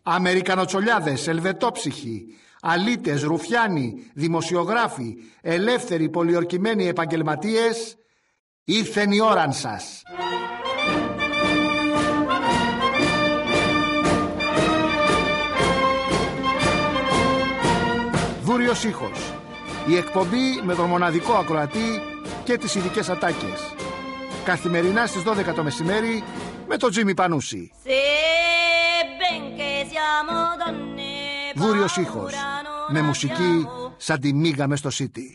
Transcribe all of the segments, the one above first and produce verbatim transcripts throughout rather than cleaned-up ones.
Αμερικανοτσολιάδες, ελβετόψυχοι, αλήτες, ρουφιάνοι, δημοσιογράφοι, ελεύθεροι πολιορκημένοι επαγγελματίες, ήρθεν η ώραν σας. Δούριος ήχος. Η εκπομπή με τον μοναδικό ακροατή και τις ειδικές ατάκες. Καθημερινά στις δώδεκα το μεσημέρι με τον Τζίμι Πανούση. Δούριος ήχος. Με μουσική σαν τη μίγα μες στο City.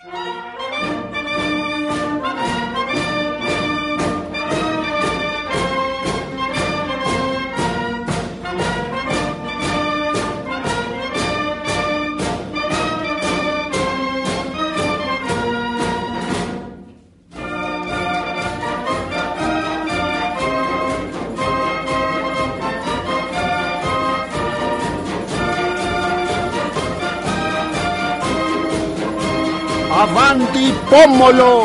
Avanti Pomolo!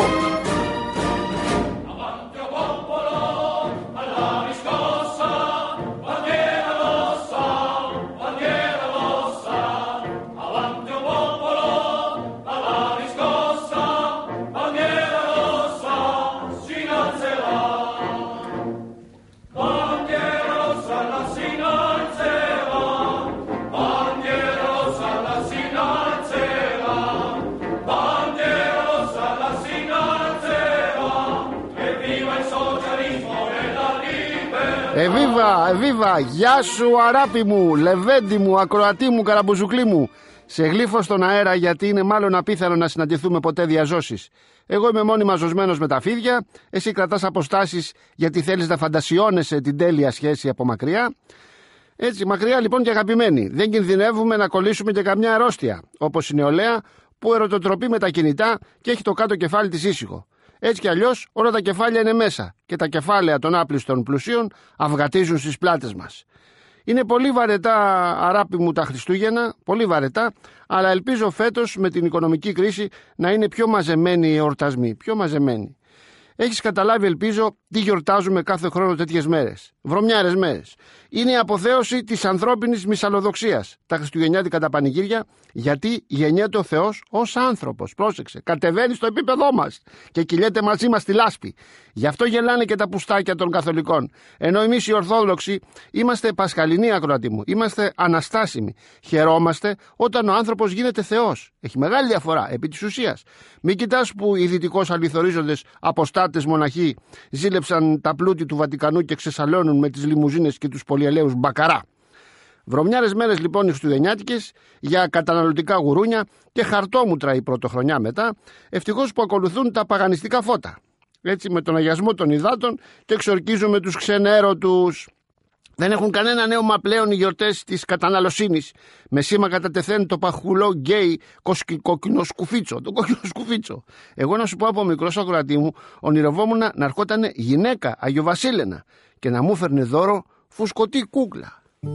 Εβίβα, εβίβα, γεια σου αράπη μου, λεβέντη μου, ακροατή μου, καραμπουζουκλή μου. Σε γλύφω στον αέρα γιατί είναι μάλλον απίθανο να συναντηθούμε ποτέ διαζώσεις. Εγώ είμαι μόνιμα ζωσμένος με τα φίδια, εσύ κρατάς αποστάσεις γιατί θέλεις να φαντασιώνεσαι την τέλεια σχέση από μακριά. Έτσι, μακριά λοιπόν και αγαπημένοι, δεν κινδυνεύουμε να κολλήσουμε και καμιά αρρώστια, όπως η νεολαία που ερωτοτροπεί με τα κινητά και έχει το κάτω κεφάλι της ήσυχο. Έτσι κι αλλιώς όλα τα κεφάλια είναι μέσα και τα κεφάλαια των άπλιστων πλουσίων αυγατίζουν στις πλάτες μας. Είναι πολύ βαρετά αράπη μου τα Χριστούγεννα, πολύ βαρετά, αλλά ελπίζω φέτος με την οικονομική κρίση να είναι πιο μαζεμένοι οι εορτασμοί, πιο μαζεμένοι. Έχεις καταλάβει, ελπίζω, τι γιορτάζουμε κάθε χρόνο τέτοιες μέρες. Βρωμιάρες μέρες. Είναι η αποθέωση της ανθρώπινης μυσαλλοδοξίας. Τα χριστουγεννιάτικα τα πανηγύρια, γιατί γεννιέται ο Θεός ως άνθρωπος. Πρόσεξε, κατεβαίνει στο επίπεδό μας και κυλιέται μαζί μας στη λάσπη. Γι' αυτό γελάνε και τα πουστάκια των καθολικών. Ενώ εμείς οι Ορθόδοξοι είμαστε πασχαλινοί, ακροατοί μου. Είμαστε αναστάσιμοι. Χαιρόμαστε όταν ο άνθρωπος γίνεται Θεός. Έχει μεγάλη διαφορά επί της ουσίας. Μην κοιτάς που οι δυτικώς αληθορίζοντες αποστάτες μοναχοί ζήλεψαν τα πλούτη του Βατικανού και ξεσαλώνουν με τις λιμουζίνες και τους πολυελαίους μπακαρά. Βρωμιάρες μέρες λοιπόν οι χριστουγεννιάτικες για καταναλωτικά γουρούνια και χαρτόμουτρα η πρωτοχρονιά μετά, ευτυχώς που ακολουθούν τα παγανιστικά φώτα. Έτσι με τον αγιασμό των υδάτων και εξορκίζουμε τους ξενέρωτους. Δεν έχουν κανένα νέομα πλέον οι γιορτές της καταναλωσίνης. Με σήμα κατά τεθέν το παχουλό γκέι κόκκινο σκουφίτσο. Το κόκκινο σκουφίτσο. Εγώ να σου πω από μικρός ακροατή μου, ονειρευόμουν να ερχόταν γυναίκα Αγιοβασίλενα και να μου φέρνε δώρο φουσκωτή κούκλα.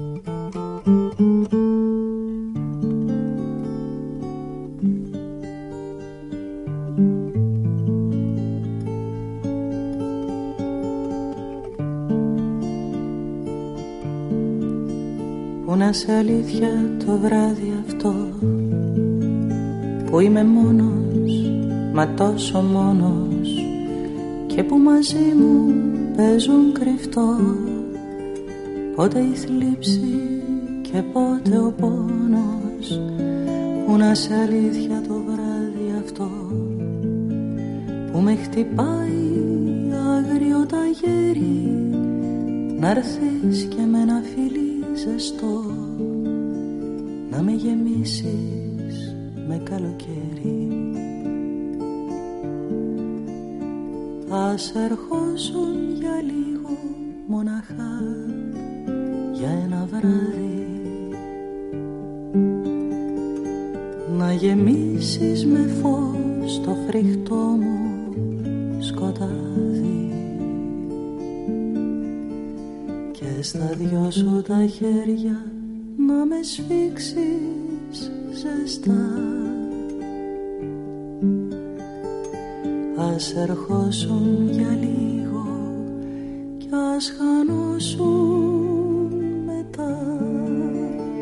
Που να σε αλήθεια το βράδυ αυτό που είμαι μόνος, μα τόσο μόνος, και που μαζί μου παίζουν κρυφτό πότε η θλίψη και πότε ο πόνος. Που να σε αλήθεια το βράδυ αυτό που με χτυπάει άγριο ταγέρι, να'ρθείς και με ένα φιλί ζεστό να με γεμίσεις με καλοκαίρι. Ας ερχόσουν για λίγο μοναχά για ένα βράδυ, να γεμίσεις με φως το φρικτό μου σκοτάδι και στα δυο σου τα χέρια να με σφίξεις ζεστά. Ας ερχόσουν για λίγο κι ας χανόσουν μετά.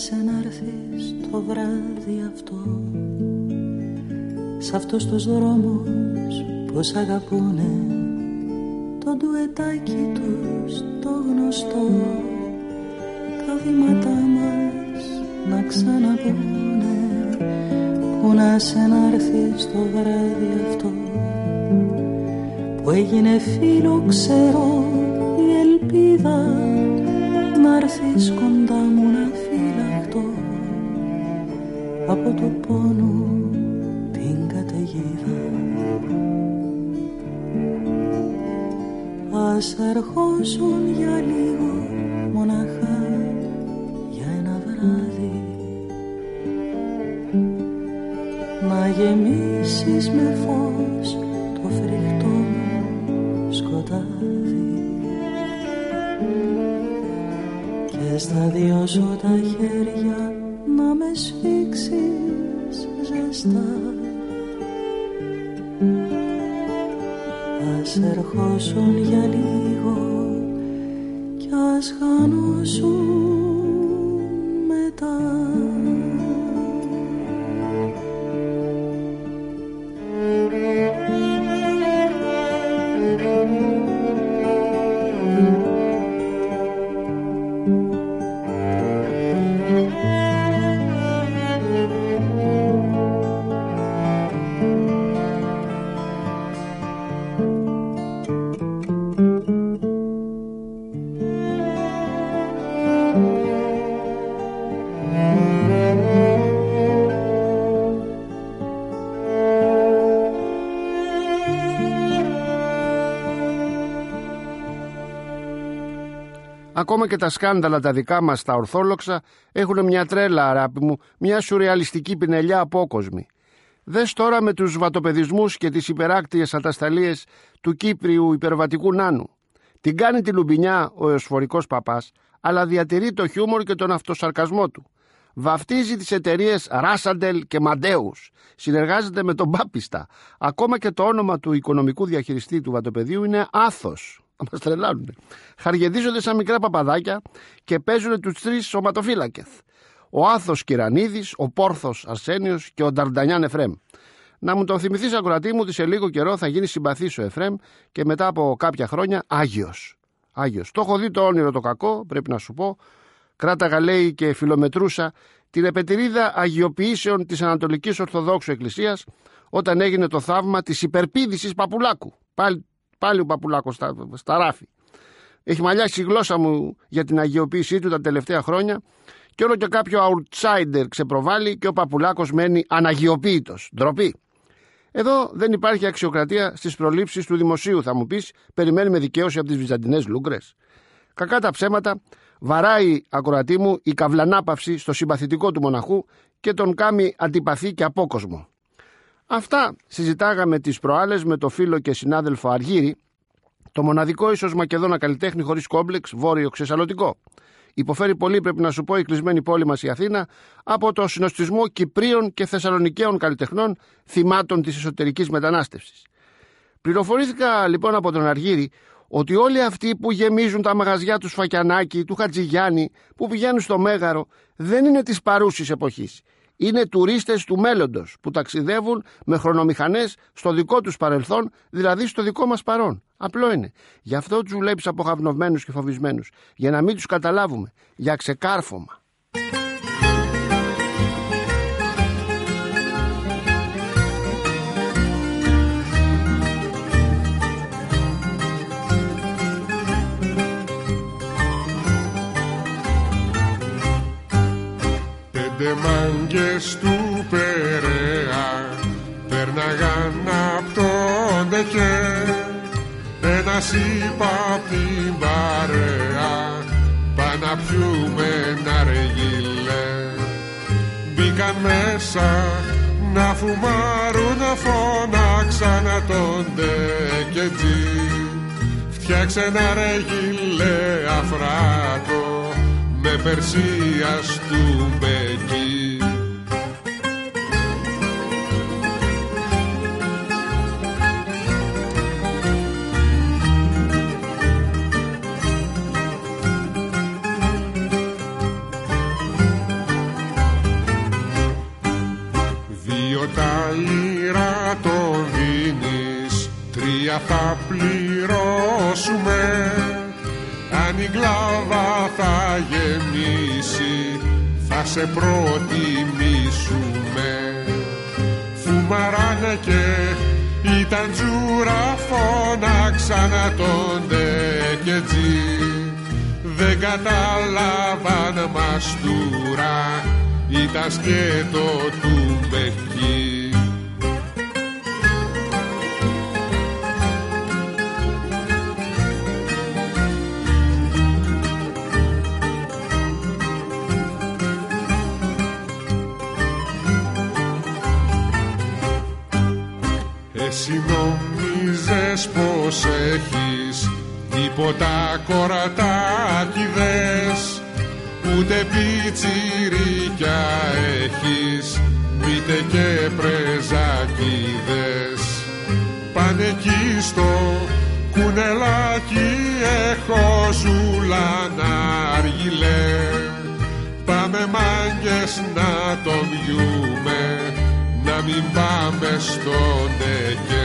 θυμάσαι να έρθεις το βράδυ αυτό, σ' αυτούς τους δρόμους που σ' αγαπούνε, το ντουετάκι τους το γνωστό, τα βήματά μας να ξαναπούνε, που να σε να έρθεις το βράδυ αυτό, που έγινε φίλο ξέρω η ελπίδα, να έρθεις κοντά μου να φυλαχτώ από το πόνο την καταιγίδα. Ας ερχόσουν για λίγο μοναχά για ένα βράδυ, να γεμίσεις με φως το φρικτό μου σκοτάδι, και στα δυο σου τα χέρια να με σφίξεις ζεστά. Ας ερχόσουν για λίγο κι ας χανώσουν μετά. Ακόμα και τα σκάνδαλα τα δικά μας τα ορθόλοξα έχουν μια τρέλα, αγάπη μου, μια σουρεαλιστική πινελιά απόκοσμη. Δες τώρα με τους βατοπεδισμούς και τις υπεράκτιες ατασταλίες του Κύπριου υπερβατικού νάνου. Την κάνει τη λουμπινιά ο εωσφορικός παπάς, αλλά διατηρεί το χιούμορ και τον αυτοσαρκασμό του. Βαφτίζει τις εταιρείες Ράσαντελ και Μαντέους. Συνεργάζεται με τον Πάπιστα. Ακόμα και το όνομα του οικονομικού διαχειριστή του βατοπεδίου είναι Άθος. Μας τρελάνουνε. Χαργεδίζονται σαν μικρά παπαδάκια και παίζουν τους τρεις σωματοφύλακες. Ο Άθος Κυρανίδης, ο Πόρθος Αρσένιος και ο Νταρντανιάν Εφρέμ. Να μου τον θυμηθείς, ακροατή μου, ότι σε λίγο καιρό θα γίνει συμπαθής ο Εφρέμ και μετά από κάποια χρόνια Άγιος. Άγιος. Το έχω δει το όνειρο το κακό, πρέπει να σου πω. Κράταγα, λέει, και φιλομετρούσα την επετηρίδα αγιοποιήσεων της Ανατολικής Ορθοδόξου Εκκλησίας όταν έγινε το θαύμα της υπερπήδησης Παπουλάκου. Πάλι, πάλι ο Παπουλάκος στα, στα ράφη. Έχει μαλλιάσει η γλώσσα μου για την αγιοποίησή του τα τελευταία χρόνια και όλο και κάποιο outsider ξεπροβάλλει και ο Παπουλάκος μένει αναγιοποίητος. Ντροπή. Εδώ δεν υπάρχει αξιοκρατία στις προλήψεις του δημοσίου, θα μου πεις, περιμένει με δικαίωση από τις βυζαντινές λούγκρες. Κακά τα ψέματα, βαράει, ακροατή μου, η καυλανάπαυση στο συμπαθητικό του μοναχού και τον κάνει αντιπαθή και απόκοσμο. Αυτά συζητάγαμε τις προάλλες με το φίλο και συνάδελφο Αργύρη, το μοναδικό ίσως Μακεδόνα καλλιτέχνη χωρίς κόμπλεξ, βόρειο ξεσαλωτικό. Υποφέρει πολύ, πρέπει να σου πω, η κλεισμένη πόλη μας η Αθήνα από το συνοστισμό Κυπρίων και Θεσσαλονικαίων καλλιτεχνών θυμάτων της εσωτερικής μετανάστευσης. Πληροφορήθηκα λοιπόν από τον Αργύρη ότι όλοι αυτοί που γεμίζουν τα μαγαζιά του Σφακιανάκη, του Χατζηγιάννη, που πηγαίνουν στο Μέγαρο, δεν είναι της παρούσης εποχής. Είναι τουρίστες του μέλλοντος που ταξιδεύουν με χρονομηχανές στο δικό τους παρελθόν, δηλαδή στο δικό μας παρόν. Απλό είναι. Γι' αυτό τους βλέπεις αποχαυνωμένους και φοβισμένους. Για να μην τους καταλάβουμε. Για ξεκάρφωμα. Πέντε μάγκες του Περαία πέρναγαν απ' τον Ντεκέ. Ένας είπα απ' την παρέα, πά να πιούμε ναργιλέ. Μπήκαν μέσα να φουμάρουν, να φώναξαν τον Ντεκετζή. Φτιάξε ναργιλέ αφράτο με Περσίας του Μπεκί. η κλάβα θα γεμίσει, θα σε προτιμήσουμε. Φουμαράνε και ήταν τζούρα, φώναξαν τον Ντεκετζή. Δεν κατάλαβαν μαστούρα, ήταν σκέτο του Μπεκί. Εσύ νομίζες πως έχεις τίποτα κορατάκιδες, ούτε πιτσιρίκια έχεις, μήτε και πρεζάκιδες. Πάνε εκεί στο κουνελάκι, έχω ζουλάνα αργυλέ. Πάμε μάγκες να το βιούμε, να μην πάμε στον Ντεκέ.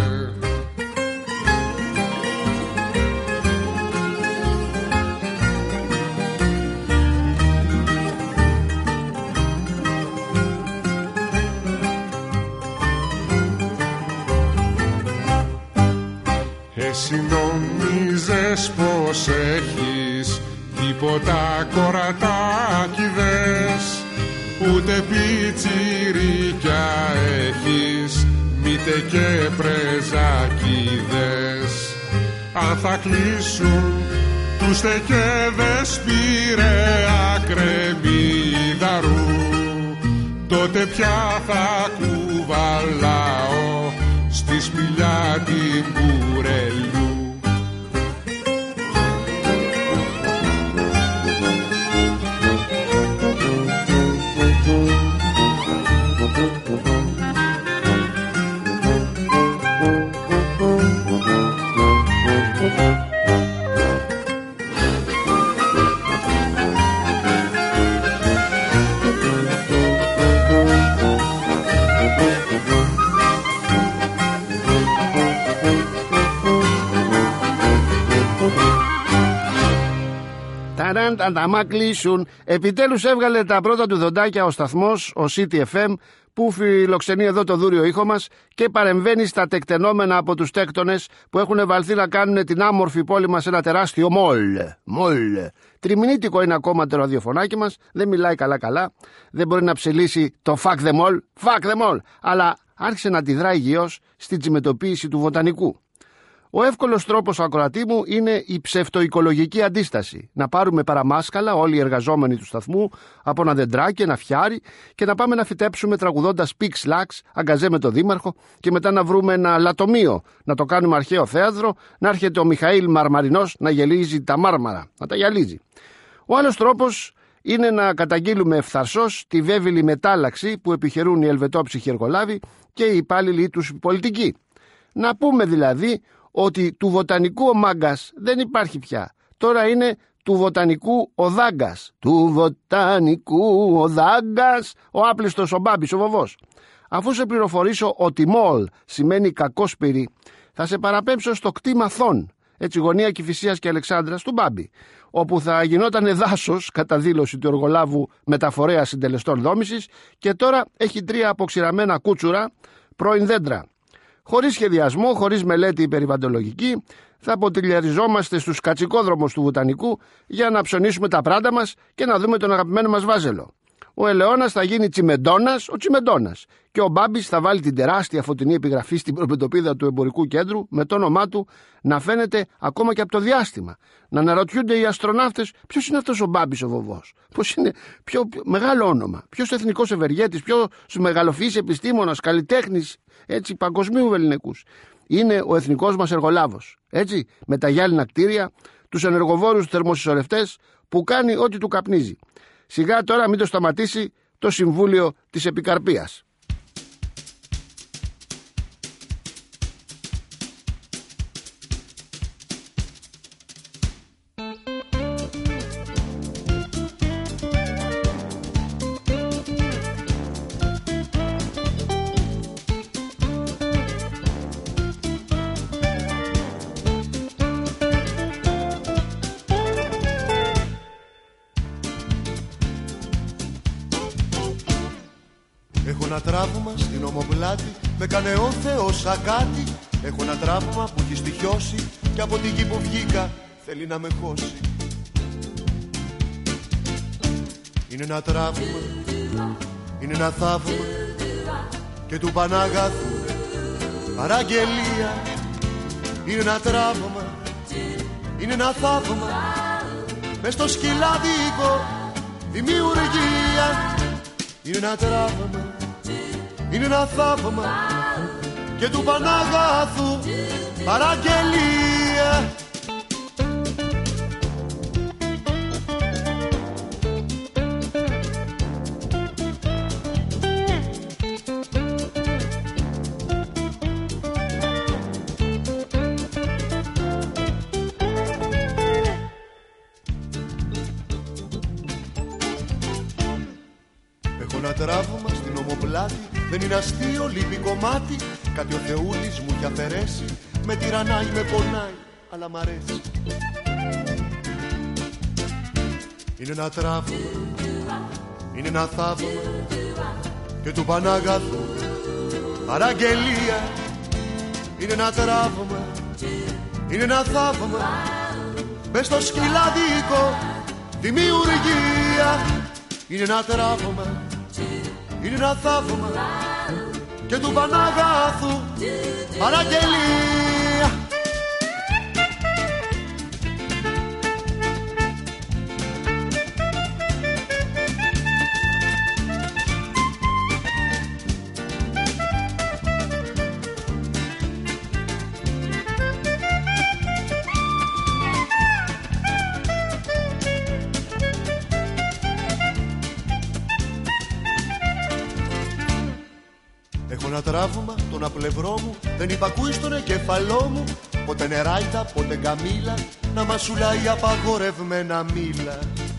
Εσύ νομίζες πως έχεις τίποτα κορατάκιδες, ούτε πιτσιρίκια έχεις, μήτε και πρεζάκιδες. Αν θα κλείσουν τους τεκέδες πειραιά κρεμμύδαρου, τότε πια θα κουβαλάω στη σπηλιά την κουρελιού. Αν τα μά κλείσουν. Επιτέλους έβγαλε τα πρώτα του δοντάκια ο σταθμός, ο City εφ εμ, που φιλοξενεί εδώ το δούριο ήχο μας και παρεμβαίνει στα τεκτενόμενα από τους τέκτονες που έχουν βαλθεί να κάνουν την άμορφη πόλη μας ένα τεράστιο μολ. Μολ. Τριμηνίτικο είναι ακόμα το ραδιοφωνάκι μας, δεν μιλάει καλά-καλά, δεν μπορεί να ψελίσει το fuck the mall, fuck the mall, αλλά άρχισε να αντιδράει υγιώς στην τσιμετοποίηση του βοτανικού. Ο εύκολος τρόπος, ακροατή μου, είναι η ψευτοοικολογική αντίσταση. Να πάρουμε παραμάσκαλα όλοι οι εργαζόμενοι του σταθμού από ένα δεντράκι, ένα φιάρι και να πάμε να φυτέψουμε τραγουδώντας πίξ λάξ, αγκαζέ με το δήμαρχο και μετά να βρούμε ένα λατομείο, να το κάνουμε αρχαίο θέατρο, να έρχεται ο Μιχαήλ Μαρμαρινός να γελίζει τα μάρμαρα, να τα γυαλίζει. Ο άλλος τρόπος είναι να καταγγείλουμε ευθαρσώς τη βέβηλη μετάλλαξη που επιχειρούν οι ελβετόψυχοι εργολάβοι και οι υπάλληλοι τους πολιτικοί. Να πούμε δηλαδή ότι του βοτανικού ο μάγκας δεν υπάρχει πια. Τώρα είναι του βοτανικού ο δάγκας. Του βοτανικού ο δάγκας, ο άπλιστος, ο Μπάμπης, ο βοβός. Αφού σε πληροφορήσω ότι μολ σημαίνει κακόσπυρη, θα σε παραπέμψω στο κτήμα Θων, έτσι γωνία Κηφισίας και Αλεξάνδρας του Μπάμπη, όπου θα γινότανε δάσος κατά δήλωση του εργολάβου μεταφορέα συντελεστών δόμησης και τώρα έχει τρία αποξηραμένα κούτσουρα πρώην δέντρα. Χωρίς σχεδιασμό, χωρίς μελέτη περιβαλλοντολογική, θα αποτυλιαριζόμαστε στους κατσικόδρομους του βοτανικού για να ψωνίσουμε τα πράντα μας και να δούμε τον αγαπημένο μας βάζελο. Ο ελαιώνας θα γίνει τσιμεντώνας, ο τσιμεντώνας. Και ο Μπάμπης θα βάλει την τεράστια φωτεινή επιγραφή στην προπετωπίδα του εμπορικού κέντρου με το όνομά του να φαίνεται ακόμα και από το διάστημα. Να αναρωτιούνται οι αστροναύτες ποιος είναι αυτός ο Μπάμπης ο βοβός. Πώς είναι, ποιο μεγάλο όνομα, ποιος εθνικός ευεργέτης, ποιος μεγαλοφυής επιστήμονας, καλλιτέχνης, έτσι παγκοσμίου ελληνικούς. Είναι ο εθνικός μας εργολάβος. Έτσι, με τα γυάλινα κτίρια, τους ενεργοβόρους θερμοσυσσωρευτές που κάνει ό,τι του καπνίζει. Σιγά τώρα μην το σταματήσει το Συμβούλιο της Επικαρπίας. ένα τραύμα στην ομοπλάτη, με κάνε ο Θεός ακάτι. Έχω ένα τραύμα που έχει στοιχιώσει και από τη γη που βγήκα θέλει να με χώσει. Είναι ένα τραύμα, είναι ένα θαύμα και του Παναγάθου παραγγελία. Είναι ένα τραύμα, είναι ένα θαύμα, μες στο σκυλάδικο δημιουργία. Είναι ένα τραύμα, είναι ένα θαύμα και του Παναγάθου παραγγελία. Τραύμα στην ομοπλάτη, δεν είναι αστείο, λείπει κομμάτι. Κάτι ο Θεούλης μου έχει αφαιρέσει, με τυραννάει, με πονάει, αλλά μ' αρέσει. Είναι ένα τραύμα, είναι ένα θαύμα και του Παναγάθου παραγγελία. Είναι ένα τραύμα, είναι ένα θαύμα, μες στο σκυλάδικο δημιουργία. Είναι ένα τραύμα, είναι ένα θαύμα και του Παναγάθου παραγγελία. Τραύμα, τον απλευρό μου δεν υπακούει στον εγκέφαλό μου. Πότε νεράιτα, πότε γκαμίλα, να μασουλάει απαγορευμένα μήλα.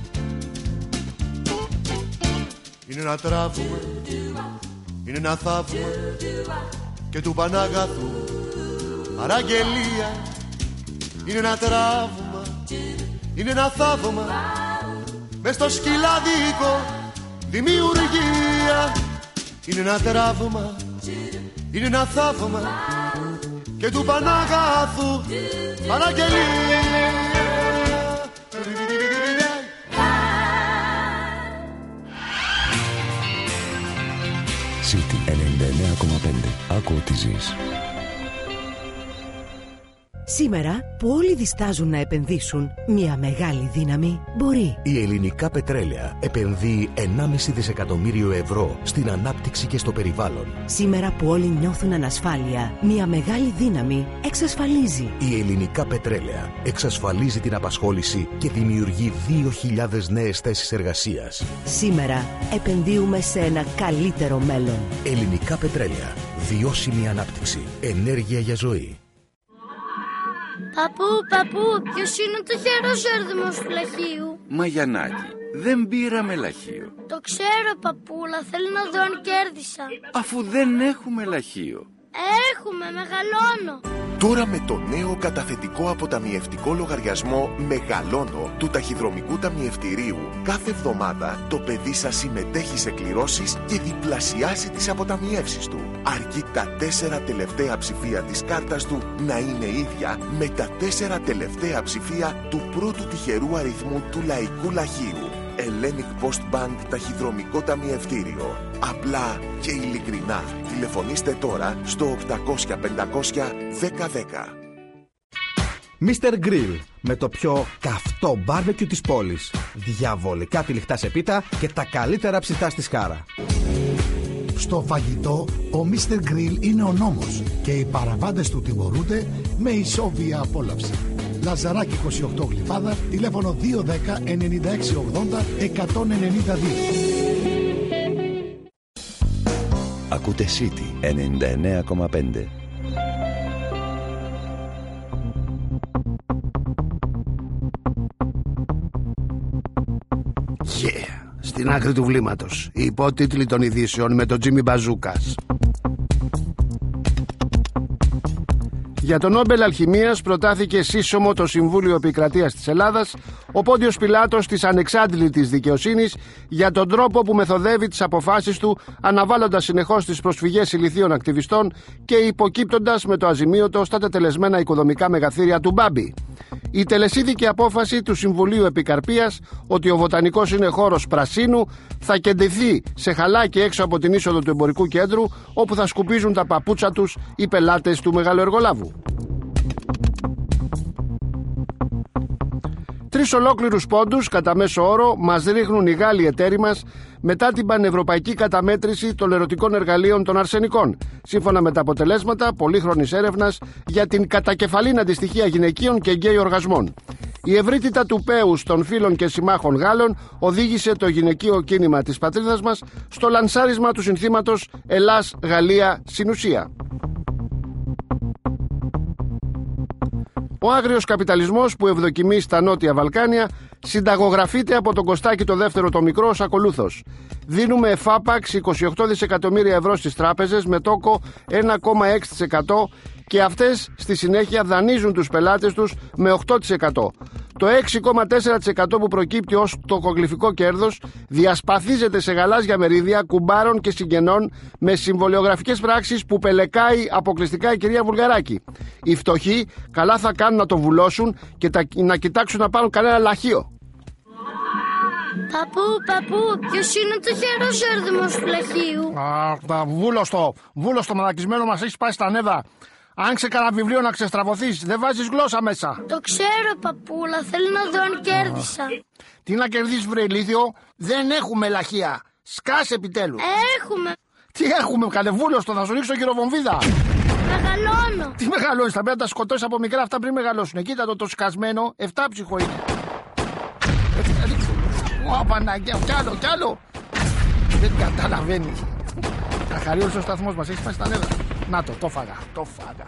Είναι ένα τραύμα, είναι ένα θαύμα και του Παναγάθου παραγγελία. Είναι ένα τραύμα, είναι ένα θαύμα, μες στο σκυλάδικο δημιουργία. Είναι ένα τραύμα, είναι ένα θαύμα και του Παναγάθου παραγγελία. City ενενήντα εννέα κόμμα πέντε. Άκου ότι ζεις. Σήμερα που όλοι διστάζουν να επενδύσουν, μια μεγάλη δύναμη μπορεί. Η Ελληνικά Πετρέλαια επενδύει ενάμιση δισεκατομμύριο ευρώ στην ανάπτυξη και στο περιβάλλον. Σήμερα που όλοι νιώθουν ανασφάλεια, μια μεγάλη δύναμη εξασφαλίζει. Η Ελληνικά Πετρέλαια εξασφαλίζει την απασχόληση και δημιουργεί δύο χιλιάδες νέες θέσεις εργασίας. Σήμερα επενδύουμε σε ένα καλύτερο μέλλον. Ελληνικά Πετρέλαια. Βιώσιμη ανάπτυξη. Ενέργεια για ζωή. Παππού, παππού, ποιος είναι το τυχερός έρδημος του λαχείου? Μαγιανάκη, δεν πήραμε λαχείο. Το ξέρω, παππούλα, θέλω να δω αν κέρδισα. Αφού δεν έχουμε λαχείο. Έχουμε, μεγαλώνω. Τώρα με το νέο καταθετικό αποταμιευτικό λογαριασμό Μεγαλώνω του Ταχυδρομικού Ταμιευτηρίου, κάθε εβδομάδα το παιδί σας συμμετέχει σε κληρώσεις και διπλασιάζει τις αποταμιεύσεις του. Αρκεί τα τέσσερα τελευταία ψηφία της κάρτας του να είναι ίδια με τα τέσσερα τελευταία ψηφία του πρώτου τυχερού αριθμού του Λαϊκού Λαχείου. Hellenic Post Bank Ταχυδρομικό Ταμιευτήριο. Απλά και ειλικρινά. Τηλεφωνήστε τώρα στο οκτακόσια πεντακόσια δέκα δέκα. μίστερ Grill, με το πιο καυτό μπάρμπεκιου της πόλης. Διαβολικά τυλιχτά σε πίτα και τα καλύτερα ψητά στη Σκάρα. Στο φαγητό, ο μίστερ Grill είναι ο νόμος και οι παραβάτες του τιμωρούνται με ισόβια απόλαυση. Λαζαράκι είκοσι οκτώ Γλυφάδα, τηλέφωνο δύο δέκα ενενήντα έξι ογδόντα εκατόν ενενήντα δύο. Ακούτε City ενενήντα εννέα κόμμα πέντε. Yeah, στην άκρη του βλήματος. Οι υπότιτλοι των ειδήσεων με τον Τζίμι Μπαζούκας. Για το Νόμπελ Αλχημίας προτάθηκε σύσσωμο το Συμβούλιο Επικρατείας της Ελλάδας, ο Πόντιος Πιλάτος της ανεξάντλητης δικαιοσύνης, για τον τρόπο που μεθοδεύει τις αποφάσεις του, αναβάλλοντας συνεχώς τις προσφυγές ηλιθίων ακτιβιστών και υποκύπτοντας με το αζημίωτο στα τετελεσμένα οικοδομικά μεγαθύρια του Μπάμπη. Η τελεσίδικη απόφαση του Συμβουλίου Επικαρπίας ότι ο Βοτανικός είναι χώρος πρασίνου θα κεντηθεί σε χαλάκι έξω από την είσοδο του εμπορικού κέντρου, όπου θα σκουπίζουν τα παπούτσα τους οι πελάτες του μεγαλοεργολάβου. Τρεις ολόκληρους πόντους κατά μέσο όρο μας ρίχνουν οι Γάλλοι εταίροι μας μετά την πανευρωπαϊκή καταμέτρηση των ερωτικών εργαλείων των αρσενικών, σύμφωνα με τα αποτελέσματα πολύχρονης έρευνας για την κατακεφαλήν αντιστοιχεία γυναικείων και γκέι οργασμών. Η ευρύτητα του πέους των φίλων και συμμάχων Γάλλων οδήγησε το γυναικείο κίνημα της πατρίδας μας στο λανσάρισμα του συνθήματος Ελλάς-Γαλλία Συνουσία. Ο άγριος καπιταλισμός που ευδοκιμεί στα Νότια Βαλκάνια συνταγογραφείται από τον Κωστάκη το δεύτερο το μικρό ως ακολούθως. Δίνουμε εφάπαξ είκοσι οκτώ δισεκατομμύρια ευρώ στις τράπεζες με τόκο ένα κόμμα έξι τοις εκατό και αυτές στη συνέχεια δανείζουν τους πελάτες τους με οκτώ τοις εκατό. Το έξι κόμμα τέσσερα τοις εκατό που προκύπτει ως τοκογλυφικό κέρδος διασπαθίζεται σε γαλάζια μερίδια κουμπάρων και συγγενών με συμβολιογραφικές πράξεις που πελεκάει αποκλειστικά η κυρία Βουλγαράκη. Οι φτωχοί καλά θα κάνουν να το βουλώσουν και τα, να κοιτάξουν να πάρουν κανένα λαχείο. Παππού, παππού, ποιος είναι το χέρος έρδιμος του λαχείου? Α, βούλωστο, βούλωστο μαλακισμένο, μας έχεις πάει στα νεύρα. Άνοιξε κανένα βιβλίο να ξεστραβωθείς, δεν βάζεις γλώσσα μέσα. Το ξέρω, παππούλα, θέλω να δω αν κέρδισα. Τι να κερδίσεις, βρε ηλίθιο, δεν έχουμε λαχεία. Σκάσε επιτέλους. Έχουμε. Τι έχουμε, καλεβούλωστο, θα σου ρίξω γυροβομβίδα. Μεγαλώνω. Τι μεγαλώνεις, θα πρέπει να τα σκοτώσεις από μικρά αυτά πριν μεγαλώσουν. Κοίτα το το σκασμένο, εφτά ψυχο είναι. Ω, Παναγία, κι άλλο, κι άλλο. Δεν καταλαβαίνεις. Αχαρίως ο σταθμός μας, έχεις πάει στα νεύρα. Να το, το φάγα, το φάγα.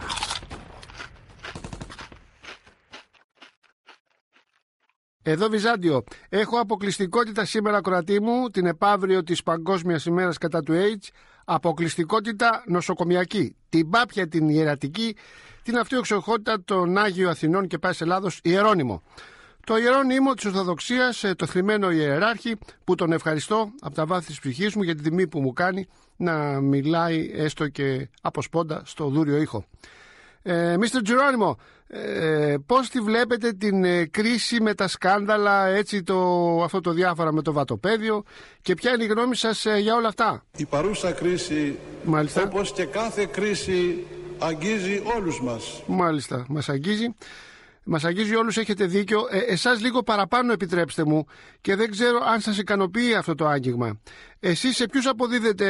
Εδώ Βυζάντιο, έχω αποκλειστικότητα σήμερα κροατή μου, την επαύριο της Παγκόσμιας ημέρας κατά του AIDS, αποκλειστικότητα νοσοκομιακή, την πάπια την ιερατική, την αυτοεξοχότητα των Άγιο Αθηνών και Πάσης Ελλάδος Ιερώνυμο. Το ιερό νήμο της Ορθοδοξίας, το θλιμμένο ιεράρχη, που τον ευχαριστώ από τα βάθη της ψυχής μου για την τιμή που μου κάνει να μιλάει έστω και από σπόντα στο δούριο ήχο. Ε, μίστερ Τζερόνιμο, ε, πώς τη βλέπετε την ε, κρίση με τα σκάνδαλα, έτσι το, αυτό το διάφορα με το βατοπέδιο, και ποια είναι η γνώμη σας ε, για όλα αυτά? Η παρούσα κρίση, μάλιστα, όπως και κάθε κρίση, αγγίζει όλους μας. Μάλιστα, μας αγγίζει. Μας αγγίζει όλους, έχετε δίκιο. Ε, εσάς λίγο παραπάνω επιτρέψτε μου, και δεν ξέρω αν σας ικανοποιεί αυτό το άγγιγμα. Εσείς σε ποιους αποδίδετε,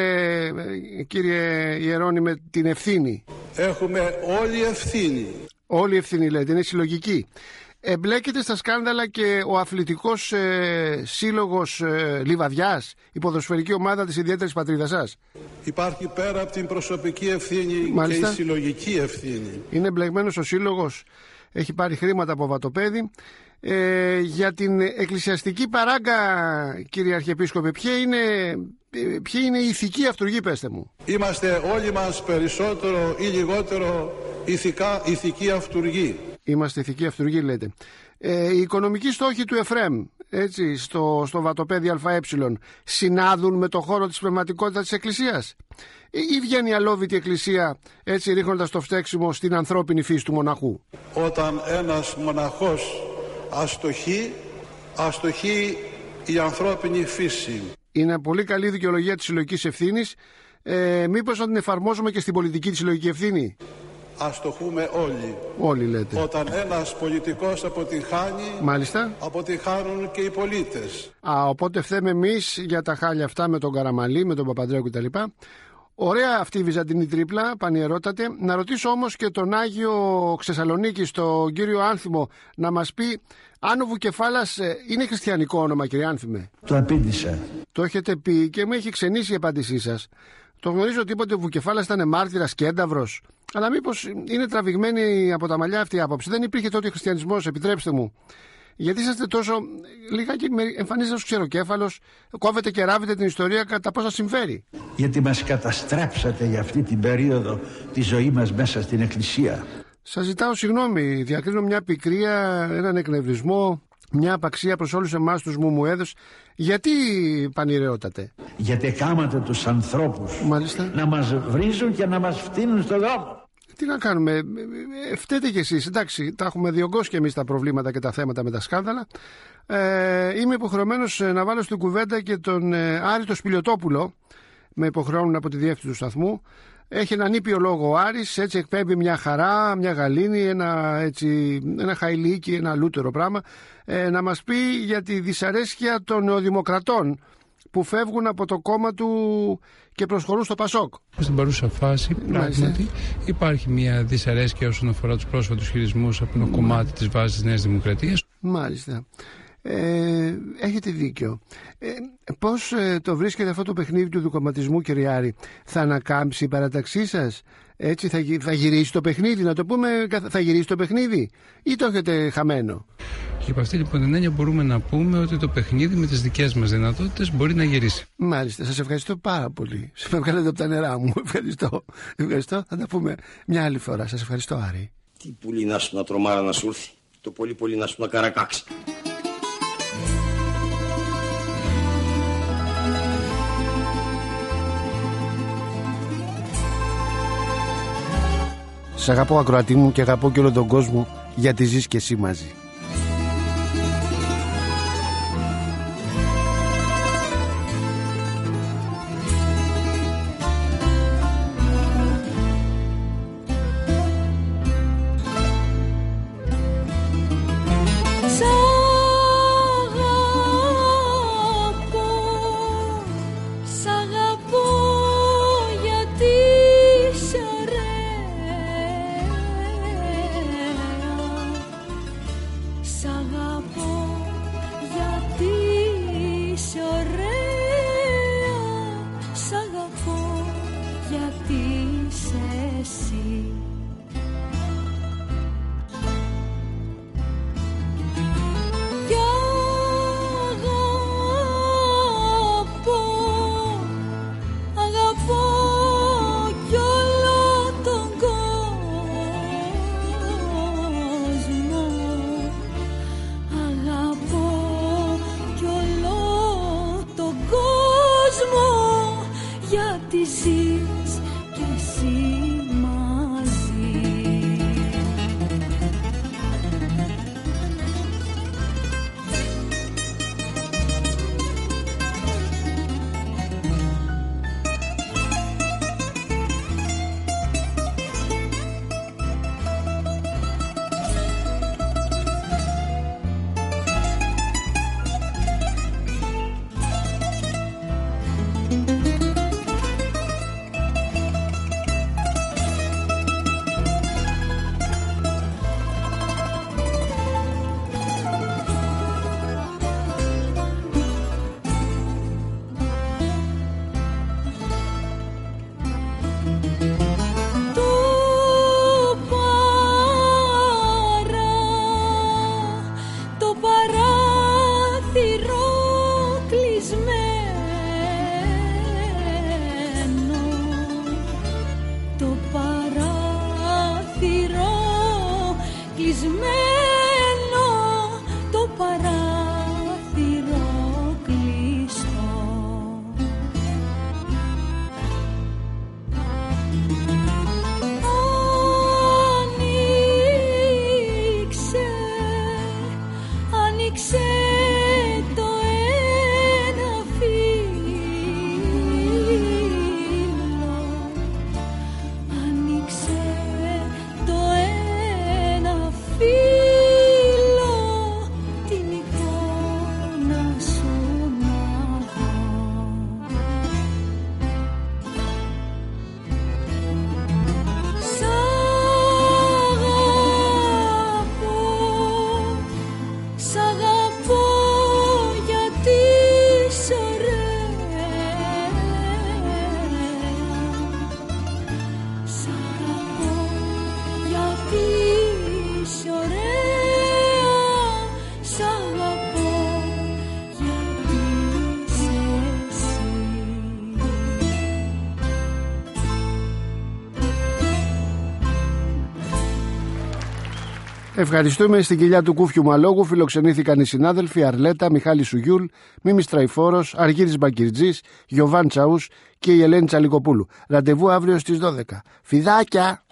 κύριε Ιερώνυμε, την ευθύνη? Έχουμε όλη ευθύνη. Όλη ευθύνη λέτε, είναι συλλογική. Εμπλέκεται στα σκάνδαλα και ο αθλητικός ε, σύλλογος ε, Λιβαδιάς, η ποδοσφαιρική ομάδα της ιδιαίτερης πατρίδας σας? Υπάρχει πέρα από την προσωπική ευθύνη, μάλιστα, και η συλλογική ευθύνη. Είναι εμπλεγμένος ο σύλλογος, έχει πάρει χρήματα από βατοπέδι. Ε, για την εκκλησιαστική παράγκα, κύριε Αρχιεπίσκοπε, ποια είναι, ποια είναι η ηθική αυτούργη, πέστε μου? Είμαστε όλοι μας περισσότερο ή λιγότερο ηθικά, ηθική αυτούργη. Είμαστε ηθική αυτούργη, λέτε. Ε, οι οικονομικοί στόχοι του ΕΦΡΕΜ, έτσι, στο, στο βατοπέδι ΑΕ, συνάδουν με το χώρο της πνευματικότητας της Εκκλησίας? Ή βγαίνει η αλόβητη Εκκλησία, έτσι, ρίχνοντας το φταίξιμο στην ανθρώπινη φύση του μοναχού? Όταν ένας μοναχός αστοχεί, αστοχεί η ανθρώπινη φύση. Είναι πολύ καλή δικαιολογία της συλλογικής ευθύνης. Ε, μήπως να την εφαρμόζουμε και στην πολιτική της συλλογική ευθύνη? Αστοχούμε όλοι. Όλοι λέτε. Όταν ένας πολιτικός αποτυγχάνει, μάλιστα, αποτυγχάνουν και οι πολίτες. Α, οπότε φταίμε εμείς για τα χάλια αυτά με τον Καραμαλή, με τον Παπανδρέου κτλ. Ωραία αυτή η βυζαντινή τρίπλα, πανιερότατε. Να ρωτήσω όμως και τον Άγιο Ξεσαλονίκη, τον κύριο Άνθιμο, να μας πει αν ο Βουκεφάλας είναι χριστιανικό όνομα, κύριε Άνθιμε? Το απήντησα. Το έχετε πει και με έχει ξενήσει η απάντησή σας. Το γνωρίζω ότι είπατε ο Βουκεφάλας ήταν μάρτυρας και ένταυρος. Αλλά μήπως είναι τραβηγμένη από τα μαλλιά αυτή η άποψη? Δεν υπήρχε τότε χριστιανισμός, επιτρέψτε μου. Γιατί είσαστε τόσο, λιγάκι εμφανίζεστε ως ξεροκέφαλος, κόβετε και ράβετε την ιστορία κατά πώς σας συμφέρει? Γιατί μας καταστρέψατε για αυτή την περίοδο τη ζωή μας μέσα στην Εκκλησία. Σας ζητάω συγγνώμη, διακρίνω μια πικρία, έναν εκνευρισμό, μια απαξία προς όλους εμάς τους μουμουέδες. Γιατί, πανηρεότατε? Γιατί κάματε τους ανθρώπους. Μάλιστα. Να μας βρίζουν και να μας φτύνουν στον δρόμο. Τι να κάνουμε, φταίτε κι εσείς. Εντάξει, τα έχουμε διωγγώσει κι εμείς τα προβλήματα και τα θέματα με τα σκάνδαλα. Ε, είμαι υποχρεωμένος να βάλω στην κουβέντα και τον ε, Άρη το Σπηλιοτόπουλο. Με υποχρεώνουν από τη διεύθυνση του σταθμού. Έχει έναν ήπιο λόγο ο Άρης, έτσι εκπέμπει μια χαρά, μια γαλήνη, ένα, έτσι, ένα χαϊλίκι, ένα λούτερο πράγμα, ε, να μας πει για τη δυσαρέσκεια των νεοδημοκρατών που φεύγουν από το κόμμα του και προσχωρούν στο Πασόκ. Στην παρούσα φάση, πράγματι, υπάρχει μια δυσαρέσκεια όσον αφορά τους πρόσφατους χειρισμούς από ένα κομμάτι της βάσης της Νέας Δημοκρατίας. Μάλιστα. Ε, έχετε δίκιο. Ε, πώς ε, το βρίσκεται αυτό το παιχνίδι του δικοματισμού, κύριε Άρη? Θα ανακάμψει η παραταξή σας? Έτσι θα, θα γυρίσει το παιχνίδι, να το πούμε, θα γυρίσει το παιχνίδι ή το έχετε χαμένο? Και από αυτή λοιπόν την έννοια μπορούμε να πούμε ότι το παιχνίδι με τις δικές μας δυνατότητες μπορεί να γυρίσει. Μάλιστα, σας ευχαριστώ πάρα πολύ. Σας με βγάλετε από τα νερά μου. Ευχαριστώ. Ευχαριστώ. Θα τα πούμε μια άλλη φορά. Σας ευχαριστώ, Άρη. Τι πουλί να σου να τρομάρα να σου έρθει. Το πολύ πολύ να σου να καρακάξει. Σ' αγαπώ, ακροατή μου, και αγαπώ και όλο τον κόσμο, γιατί ζεις και εσύ μαζί. Ευχαριστούμε. Στην κοιλιά του Κούφιου Μαλόγου φιλοξενήθηκαν οι συνάδελφοι Αρλέτα, Μιχάλη Σουγιούλ, Μίμης Τραϊφόρος, Αργύρης Μπακυρτζής, Γιωβάν Τσαούς και η Ελένη Τσαλικοπούλου. Ραντεβού αύριο στις δώδεκα. Φιδάκια!